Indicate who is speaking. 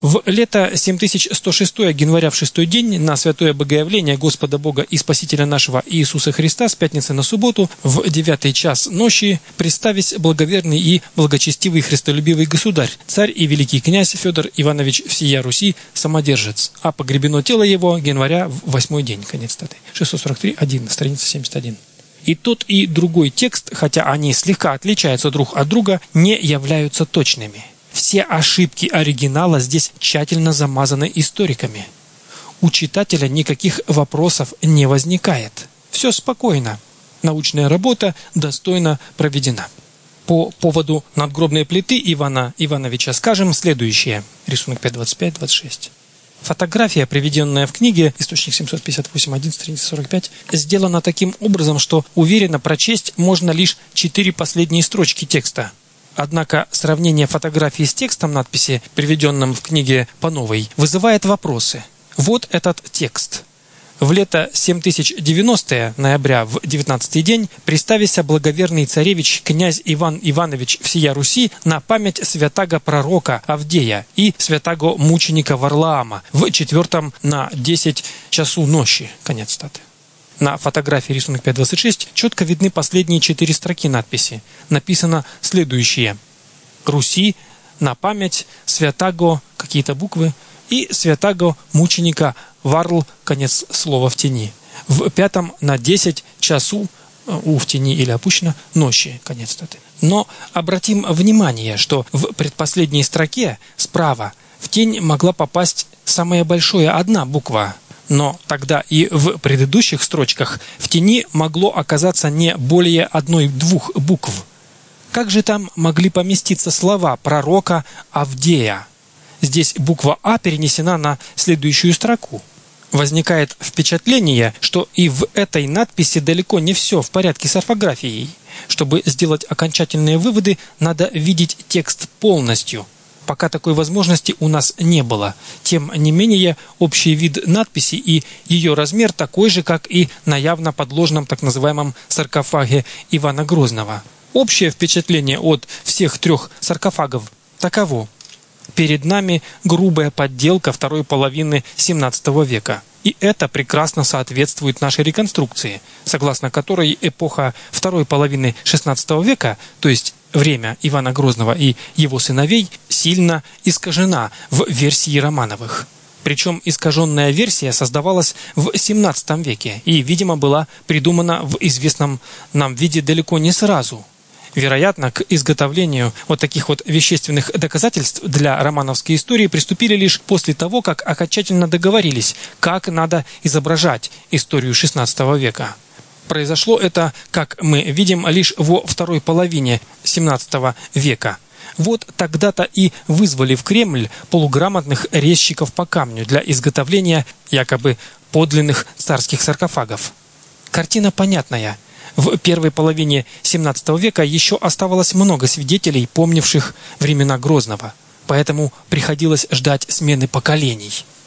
Speaker 1: В лето 7106 января в 6-й день на святое Богоявление Господа Бога и Спасителя нашего Иисуса Христа с пятницы на субботу в 9-й час ночи представись благоверный и благочестивый христолюбивый государь, царь и великий князь Федор Иванович всея Руси самодержец, а погребено тело его января в 8-й день, конец статы. 643-1, страница 71. И тот, и другой текст, хотя они слегка отличаются друг от друга, не являются точными. Все ошибки оригинала здесь тщательно замазаны историками. У читателя никаких вопросов не возникает. Все спокойно. Научная работа достойно проведена. По поводу надгробной плиты Ивана Ивановича скажем следующее. Рисунок 5.25-26. Фотография, приведенная в книге, источник 758.1, страница 45, сделана таким образом, что уверенно прочесть можно лишь 4 последние строчки текста. Однако сравнение фотографии с текстом надписи, приведенным в книге по новой, вызывает вопросы. Вот этот текст. В лето 7090 ноября в 19-й день приставися благоверный царевич князь Иван Иванович всея Руси на память святаго пророка Авдея и святаго мученика Варлаама в 4 на 10 часу ночи. Конец статы. На фотографии рисунок 5.26 четко видны последние 4 строки надписи. Написано следующее. Руси на память святаго, какие-то буквы, и святаго мученика Варл, конец слова в тени. В 5 на 10 часу, у в тени или опущено, ночи, конец статы. Но обратим внимание, что в предпоследней строке справа в тень могла попасть самая большая одна буква. Но тогда и в предыдущих строчках в тени могло оказаться не более 1-2 букв. Как же там могли поместиться слова пророка Авдея? Здесь буква «А» перенесена на следующую строку. Возникает впечатление, что и в этой надписи далеко не все в порядке с орфографией. Чтобы сделать окончательные выводы, надо видеть текст полностью. Пока такой возможности у нас не было. Тем не менее, общий вид надписи и ее размер такой же, как и на явно подложном так называемом саркофаге Ивана Грозного. Общее впечатление от всех 3 саркофагов таково. Перед нами грубая подделка второй половины 17 века. И это прекрасно соответствует нашей реконструкции, согласно которой эпоха второй половины 16 века, то есть время Ивана Грозного и его сыновей, сильно искажена в версии Романовых. Причем искаженная версия создавалась в 17 веке и, видимо, была придумана в известном нам виде далеко не сразу. Вероятно, к изготовлению вот таких вот вещественных доказательств для романовской истории приступили лишь после того, как окончательно договорились, как надо изображать историю XVI века. Произошло это, как мы видим, лишь во второй половине XVII века. Вот тогда-то и вызвали в Кремль полуграмотных резчиков по камню для изготовления якобы подлинных царских саркофагов. Картина понятная. В первой половине XVII века еще оставалось много свидетелей, помнивших времена Грозного, поэтому приходилось ждать смены поколений.